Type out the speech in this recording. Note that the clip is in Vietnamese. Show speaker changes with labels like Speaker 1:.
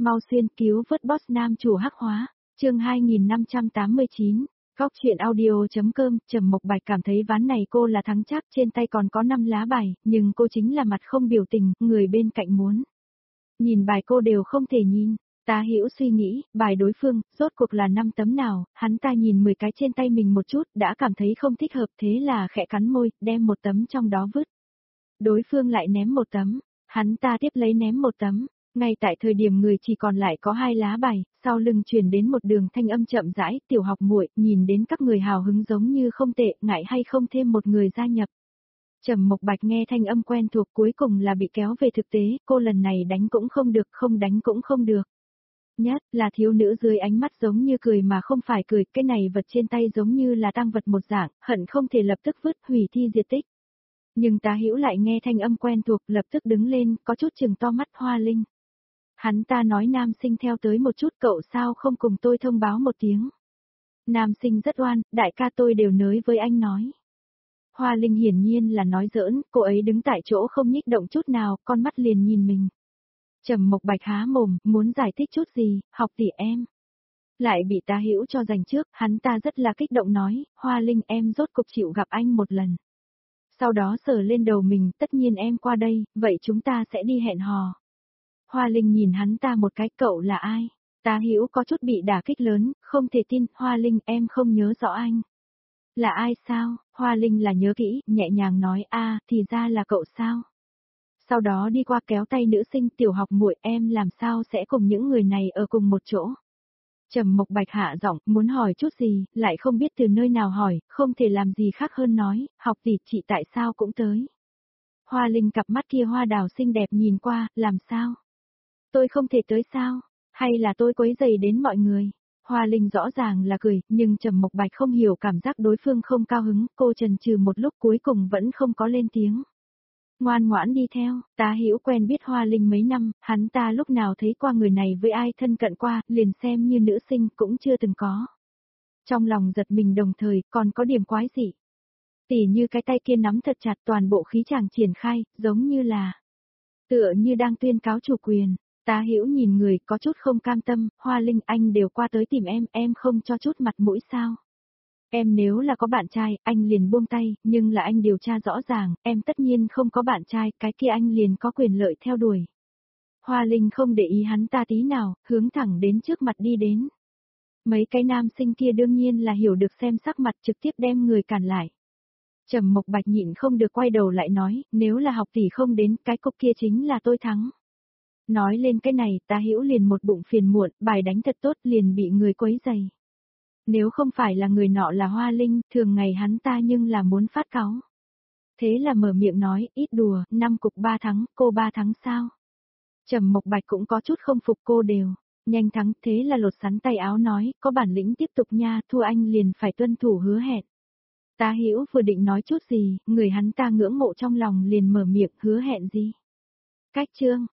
Speaker 1: Mau xuyên cứu vớt boss nam chủ hắc hóa, chương 2589, góc chuyện audio.com, Trầm Mộc Bạch cảm thấy ván này cô là thắng chắc, trên tay còn có 5 lá bài, nhưng cô chính là mặt không biểu tình, người bên cạnh muốn nhìn bài cô đều không thể nhìn. Tá Hữu suy nghĩ, bài đối phương, rốt cuộc là 5 tấm nào, hắn ta nhìn 10 cái trên tay mình một chút, đã cảm thấy không thích hợp, thế là khẽ cắn môi, đem một tấm trong đó vứt. Đối phương lại ném một tấm, hắn ta tiếp lấy ném một tấm. Ngay tại thời điểm người chỉ còn lại có 2 lá bài, sau lưng truyền đến một đường thanh âm chậm rãi, "Tiểu Học muội, nhìn đến các người hào hứng giống như không tệ, ngại hay không thêm một người gia nhập?" Trầm Mộc Bạch nghe thanh âm quen thuộc, cuối cùng là bị kéo về thực tế, cô lần này đánh cũng không được, không đánh cũng không được. Nhất là thiếu nữ dưới ánh mắt giống như cười mà không phải cười, cái này vật trên tay giống như là tang vật một dạng, hận không thể lập tức vứt, hủy thi diệt tích. Nhưng Tá Hữu lại nghe thanh âm quen thuộc, lập tức đứng lên, có chút trừng to mắt. Hoa Linh. Hắn ta nói nam sinh theo tới một chút, cậu sao không cùng tôi thông báo một tiếng. Nam sinh rất oan, đại ca tôi đều nới với anh nói. Hoa Linh hiển nhiên là nói giỡn, cô ấy đứng tại chỗ không nhích động chút nào, con mắt liền nhìn mình. Trầm Mộc Bạch há mồm, muốn giải thích chút gì, học tỷ em. Lại bị Tá Hữu cho giành trước, hắn ta rất là kích động nói, Hoa Linh em rốt cục chịu gặp anh một lần. Sau đó sờ lên đầu mình, tất nhiên em qua đây, vậy chúng ta sẽ đi hẹn hò. Hoa Linh nhìn hắn ta một cái, cậu là ai? Tá Hữu có chút bị đả kích lớn, không thể tin, Hoa Linh em không nhớ rõ anh. Là ai sao? Hoa Linh là nhớ kỹ, nhẹ nhàng nói, thì ra là cậu sao? Sau đó đi qua kéo tay nữ sinh, Tiểu Học muội, em làm sao sẽ cùng những người này ở cùng một chỗ? Trầm Mộc Bạch hạ giọng, muốn hỏi chút gì, lại không biết từ nơi nào hỏi, không thể làm gì khác hơn nói, học tỷ, chị tại sao cũng tới. Hoa Linh cặp mắt kia hoa đào xinh đẹp nhìn qua, làm sao? Tôi không thể tới sao? Hay là tôi quấy rầy đến mọi người? Hoa Linh rõ ràng là cười, nhưng Trầm Mộc Bạch không hiểu cảm giác đối phương không cao hứng, cô chần chừ một lúc cuối cùng vẫn không có lên tiếng. Ngoan ngoãn đi theo, Tá Hữu quen biết Hoa Linh mấy năm, hắn ta lúc nào thấy qua người này với ai thân cận qua, liền xem như nữ sinh cũng chưa từng có. Trong lòng giật mình đồng thời, còn có điểm quái dị. Tỉ như cái tay kia nắm thật chặt, toàn bộ khí chàng triển khai, giống như là tựa như đang tuyên cáo chủ quyền. Tá Hữu nhìn người có chút không cam tâm, Hoa Linh anh đều qua tới tìm em không cho chút mặt mũi sao? Em nếu là có bạn trai, anh liền buông tay, nhưng là anh điều tra rõ ràng, em tất nhiên không có bạn trai, cái kia anh liền có quyền lợi theo đuổi. Hoa Linh không để ý hắn ta tí nào, hướng thẳng đến trước mặt đi đến. Mấy cái nam sinh kia đương nhiên là hiểu được xem sắc mặt, trực tiếp đem người cản lại. Trầm Mộc Bạch nhịn không được quay đầu lại nói, nếu là học tỷ không đến, cái cục kia chính là tôi thắng. Nói lên cái này, Tá Hữu liền một bụng phiền muộn, bài đánh thật tốt liền bị người quấy rầy. Nếu không phải là người nọ là Hoa Linh, thường ngày hắn ta nhưng là muốn phát cáu. Thế là mở miệng nói, ít đùa, 5 cục 3 thắng, cô 3 thắng sao? Trầm Mộc Bạch cũng có chút không phục, cô đều nhanh thắng, thế là lột sắn tay áo nói, có bản lĩnh tiếp tục nha, thua anh liền phải tuân thủ hứa hẹn. Tá Hữu vừa định nói chút gì, người hắn ta ngưỡng mộ trong lòng liền mở miệng, hứa hẹn gì? Cách chương,